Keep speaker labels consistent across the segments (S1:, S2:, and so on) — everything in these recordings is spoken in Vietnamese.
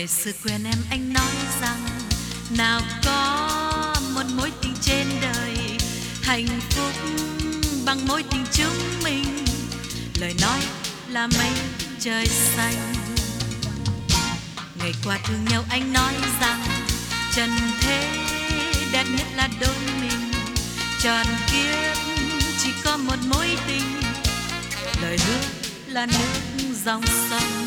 S1: Ngày xưa quen em anh nói rằng nào có một mối tình trên đời hạnh phúc bằng mối tình chúng mình. Lời nói là mây trời xanh. Ngày qua thương nhau anh nói rằng trần thế đẹp nhất là đôi mình, tròn kiếp chỉ có một mối tình. Lời hứa là nước dòng sông,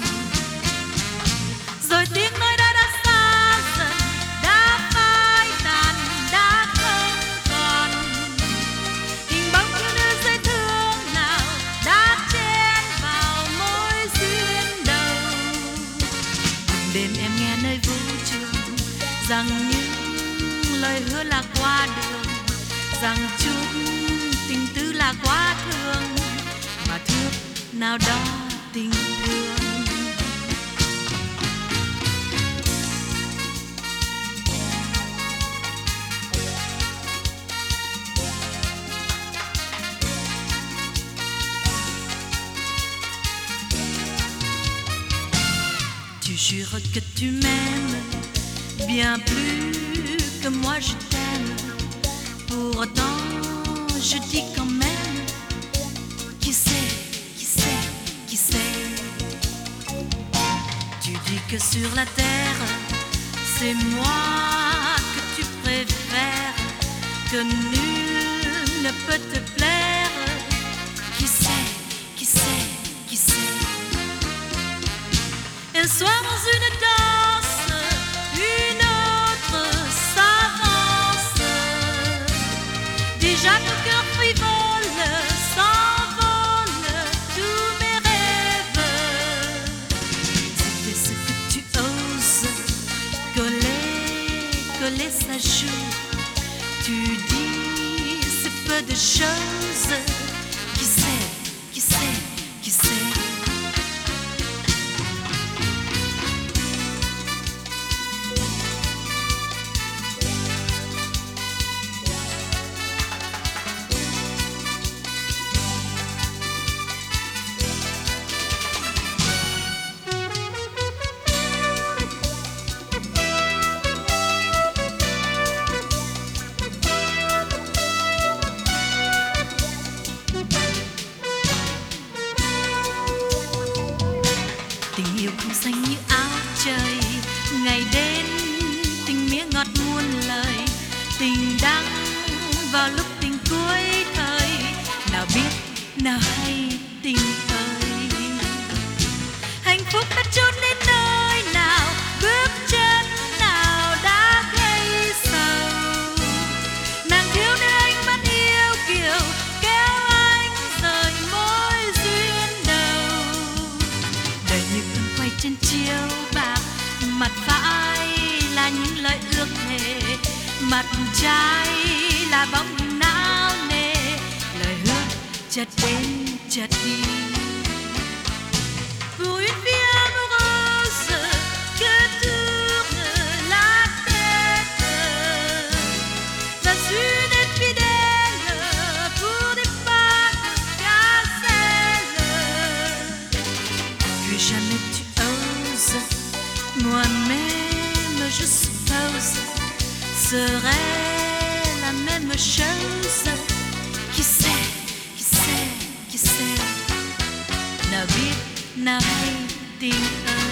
S1: rồi tiếng nói đó đã xa dần, đã phai tàn, đã không còn. Hình bóng yêu nữ dễ thương nào đã chen vào mối duyên đầu. Đêm em nghe nơi vũ trường rằng những lời hứa là qua đường, rằng chút tình tư là quá thương, mà thương nào đó tình thương. Tu jures que tu m'aimes bien plus que moi je t'aime. Pourtant je dis quand même, qui sait, qui sait, qui sait. Tu dis que sur la terre c'est moi que tu préfères, que nul ne peut te plaire. Qui sait, qui sait, qui sait. Un soir dans une danse, une autre s'avance. Déjà ton cœur frivole s'envole, tous mes rêves. C'était ce que tu oses, coller, coller sa joue. Tu dis c'est peu de choses. Qui sait, qui sait, qui sait. Tình yêu không xanh như áo trời, ngày đến tình mía ngọt muôn lời. Tình đắng vào lúc tình cuối thời, nào biết nào hay tình ơi. Hạnh phúc đã trốn đến nơi nào, bước chân nào đã gây sầu. Nàng thiếu nữ anh vẫn yêu kiều, kéo anh rời mối duyên đầu. Đời như con quay trên chiếu bạc, mặt phải là những lời ước thề, mặt trái là bóng hình não nề. Lời hứa chợt đến chợt đi. Pour une vie amoureuse que tourne la tête, j'assume d'être fidèle pour des pas de gazelle. Puis jamais tu oses, moi-même je suppose, serait la même chose. Qui sait, qui sait, qui sait. Nào biết nào hay tình ơi.